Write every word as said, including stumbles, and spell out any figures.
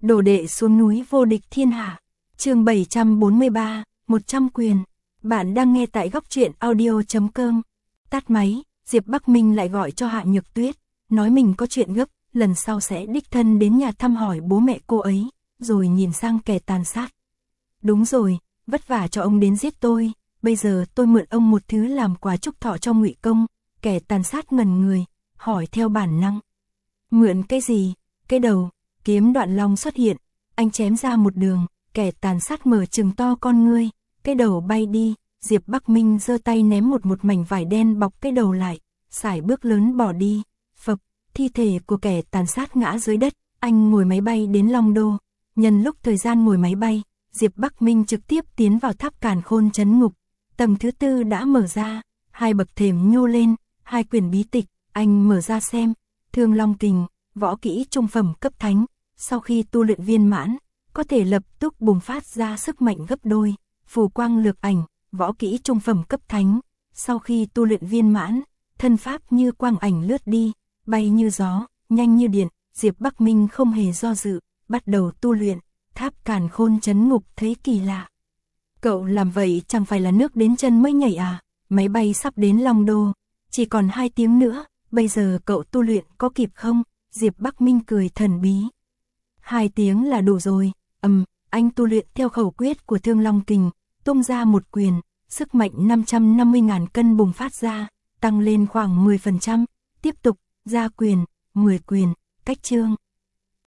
Đồ đệ xuống núi vô địch thiên hạ. Chương bảy trăm bốn mươi ba, một trăm quyền. Bạn đang nghe tại góc truyện audio chấm com. Tắt máy, Diệp Bắc Minh lại gọi cho Hạ Nhược Tuyết, nói mình có chuyện gấp, lần sau sẽ đích thân đến nhà thăm hỏi bố mẹ cô ấy, rồi nhìn sang kẻ tàn sát. Đúng rồi, vất vả cho ông đến giết tôi, bây giờ tôi mượn ông một thứ làm quà chúc thọ cho Ngụy Công. Kẻ tàn sát ngẩn người, hỏi theo bản năng. Mượn cái gì? Cái đầu. Kiếm Đoạn Long xuất hiện, anh chém ra một đường, kẻ tàn sát mở trừng to con ngươi, cái đầu bay đi. Diệp Bắc Minh giơ tay ném một một mảnh vải đen bọc cái đầu lại, sải bước lớn bỏ đi. Phập, thi thể của kẻ tàn sát ngã dưới đất, anh ngồi máy bay đến Long Đô. Nhân lúc thời gian ngồi máy bay, Diệp Bắc Minh trực tiếp tiến vào tháp Càn Khôn trấn ngục. Tầng thứ tư đã mở ra, hai bậc thềm nhô lên, hai quyển bí tịch, anh mở ra xem. Thương Long Kình, võ kỹ trung phẩm cấp thánh, sau khi tu luyện viên mãn, có thể lập tức bùng phát ra sức mạnh gấp đôi. Phù Quang Lược Ảnh, võ kỹ trung phẩm cấp thánh, sau khi tu luyện viên mãn, thân pháp như quang ảnh lướt đi, bay như gió, nhanh như điện. Diệp Bắc Minh không hề do dự, bắt đầu tu luyện. Tháp Càn Khôn trấn ngục thấy kỳ lạ. Cậu làm vậy chẳng phải là nước đến chân mới nhảy à? Máy bay sắp đến Long Đô, chỉ còn hai tiếng nữa, bây giờ cậu tu luyện có kịp không? Diệp Bắc Minh cười thần bí. Hai tiếng là đủ rồi. Ầm, um, anh tu luyện theo khẩu quyết của Thương Long Kình, tung ra một quyền, sức mạnh năm trăm năm mươi nghìn cân bùng phát ra, tăng lên khoảng mười phần trăm, tiếp tục, ra quyền, mười quyền, cách chương.